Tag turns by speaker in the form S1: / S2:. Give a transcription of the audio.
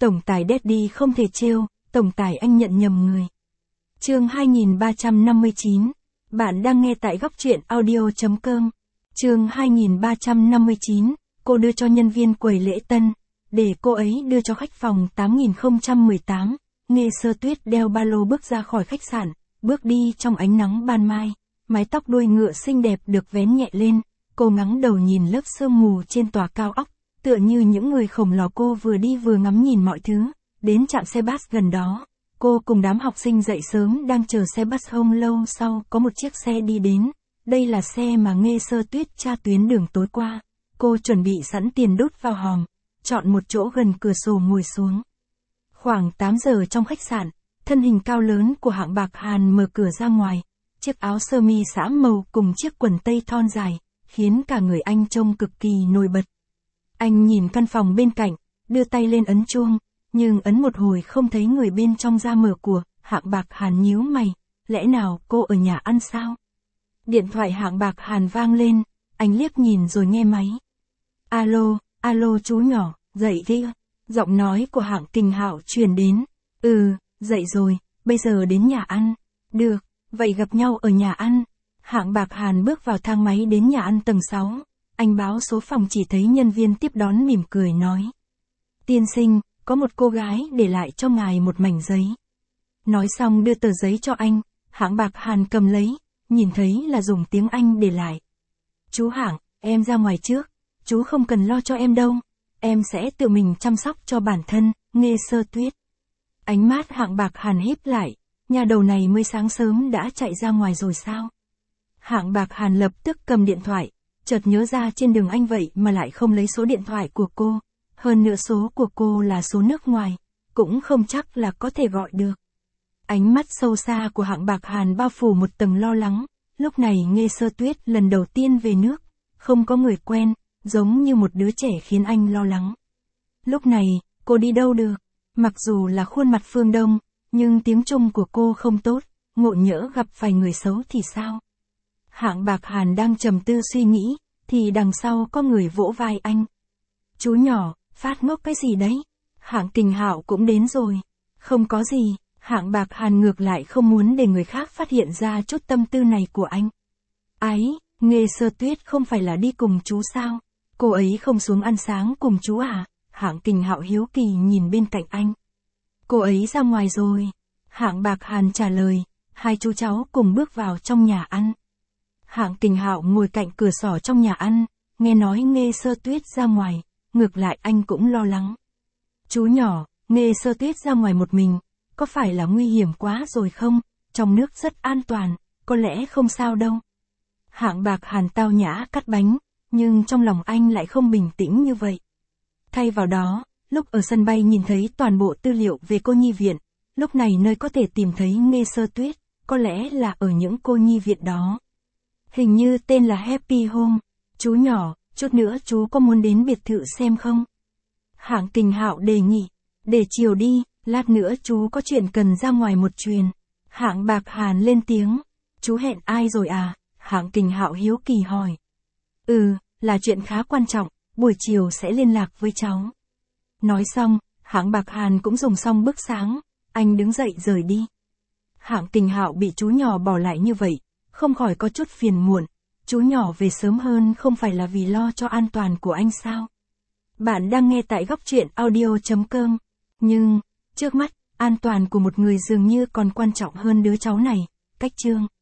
S1: Tổng tài Daddy không thể trêu, tổng tài anh nhận nhầm người. Chương 2359. Bạn đang nghe tại góc truyện audio.com. Chương 2359. Cô đưa cho nhân viên quầy lễ tân, để cô ấy đưa cho khách phòng 8018. Nghe Sơ Tuyết đeo ba lô bước ra khỏi khách sạn, bước đi trong ánh nắng ban mai. Mái tóc đuôi ngựa xinh đẹp được vén nhẹ lên, cô ngẩng đầu nhìn lớp sương mù trên tòa cao ốc, tựa như những người khổng lồ. Cô vừa đi vừa ngắm nhìn mọi thứ. Đến trạm xe bus gần đó, cô cùng đám học sinh dậy sớm đang chờ xe bus. Không lâu sau có một chiếc xe đi đến. Đây là xe mà Nghe Sơ Tuyết tra tuyến đường tối qua. Cô chuẩn bị sẵn tiền đút vào hòm, chọn một chỗ gần cửa sổ ngồi xuống. Khoảng 8 giờ trong khách sạn, thân hình cao lớn của Hạng Bạc Hàn mở cửa ra ngoài. Chiếc áo sơ mi xám màu cùng chiếc quần tây thon dài, khiến cả người anh trông cực kỳ nổi bật. Anh nhìn căn phòng bên cạnh, đưa tay lên ấn chuông, nhưng ấn một hồi không thấy người bên trong ra mở của. Hạng Bạc Hàn nhíu mày, lẽ nào cô ở nhà ăn sao? Điện thoại Hạng Bạc Hàn vang lên, anh liếc nhìn rồi nghe máy. Alo, alo chú nhỏ, dậy đi. Giọng nói của Hạng Kình Hạo truyền đến. Dậy rồi, bây giờ đến nhà ăn. Được, vậy gặp nhau ở nhà ăn. Hạng Bạc Hàn bước vào thang máy đến nhà ăn tầng 6. Anh báo số phòng chỉ thấy nhân viên tiếp đón mỉm cười nói. Tiên sinh, có một cô gái để lại cho ngài một mảnh giấy. Nói xong đưa tờ giấy cho anh, Hạng Bạc Hàn cầm lấy, nhìn thấy là dùng tiếng Anh để lại. Chú Hạng, em ra ngoài trước, chú không cần lo cho em đâu, em sẽ tự mình chăm sóc cho bản thân. Nghe Sơ Tuyết. Ánh mắt Hạng Bạc Hàn híp lại, nhà đầu này mới sáng sớm đã chạy ra ngoài rồi sao? Hạng Bạc Hàn lập tức cầm điện thoại, chợt nhớ ra trên đường anh vậy mà lại không lấy số điện thoại của cô. Hơn nữa số của cô là số nước ngoài, cũng không chắc là có thể gọi được. Ánh mắt sâu xa của Hạng Bạc Hàn bao phủ một tầng lo lắng. Lúc này Nghe Sơ Tuyết lần đầu tiên về nước, không có người quen, giống như một đứa trẻ khiến anh lo lắng. Lúc này, cô đi đâu được? Mặc dù là khuôn mặt phương Đông, nhưng tiếng Trung của cô không tốt, ngộ nhỡ gặp phải người xấu thì sao? Hạng Bạc Hàn đang trầm tư suy nghĩ, thì đằng sau có người vỗ vai anh. Chú nhỏ, phát ngốc cái gì đấy? Hạng Kình Hạo cũng đến rồi. Không có gì, Hạng Bạc Hàn ngược lại không muốn để người khác phát hiện ra chút tâm tư này của anh. Ái, Nghe Sơ Tuyết không phải là đi cùng chú sao? Cô ấy không xuống ăn sáng cùng chú à? Hạng Kình Hạo hiếu kỳ nhìn bên cạnh anh. Cô ấy ra ngoài rồi. Hạng Bạc Hàn trả lời, hai chú cháu cùng bước vào trong nhà ăn. Hạng Kình Hạo ngồi cạnh cửa sổ trong nhà ăn, nghe nói Nghe Sơ Tuyết ra ngoài, ngược lại anh cũng lo lắng. Chú nhỏ, Nghe Sơ Tuyết ra ngoài một mình, có phải là nguy hiểm quá rồi không? Trong nước rất an toàn, có lẽ không sao đâu. Hạng Bạc Hàn tao nhã cắt bánh, nhưng trong lòng anh lại không bình tĩnh như vậy. Thay vào đó, lúc ở sân bay nhìn thấy toàn bộ tư liệu về cô nhi viện, lúc này nơi có thể tìm thấy Nghe Sơ Tuyết, có lẽ là ở những cô nhi viện đó. Hình như tên là Happy Home. Chú nhỏ, chút nữa chú có muốn đến biệt thự xem không? Hạng Kình Hạo đề nghị. Để chiều đi, lát nữa chú có chuyện cần ra ngoài một chuyến. Hạng Bạc Hàn lên tiếng. Chú hẹn ai rồi à? Hạng Kình Hạo hiếu kỳ hỏi. Là chuyện khá quan trọng, buổi chiều sẽ liên lạc với cháu. Nói xong, Hạng Bạc Hàn cũng dùng xong bữa sáng, anh đứng dậy rời đi. Hạng Kình Hạo bị chú nhỏ bỏ lại như vậy, không khỏi có chút phiền muộn. Chú nhỏ về sớm hơn không phải là vì lo cho an toàn của anh sao? Bạn đang nghe tại góc truyện audio.com. Nhưng, trước mắt, an toàn của một người dường như còn quan trọng hơn đứa cháu này. Cách chương.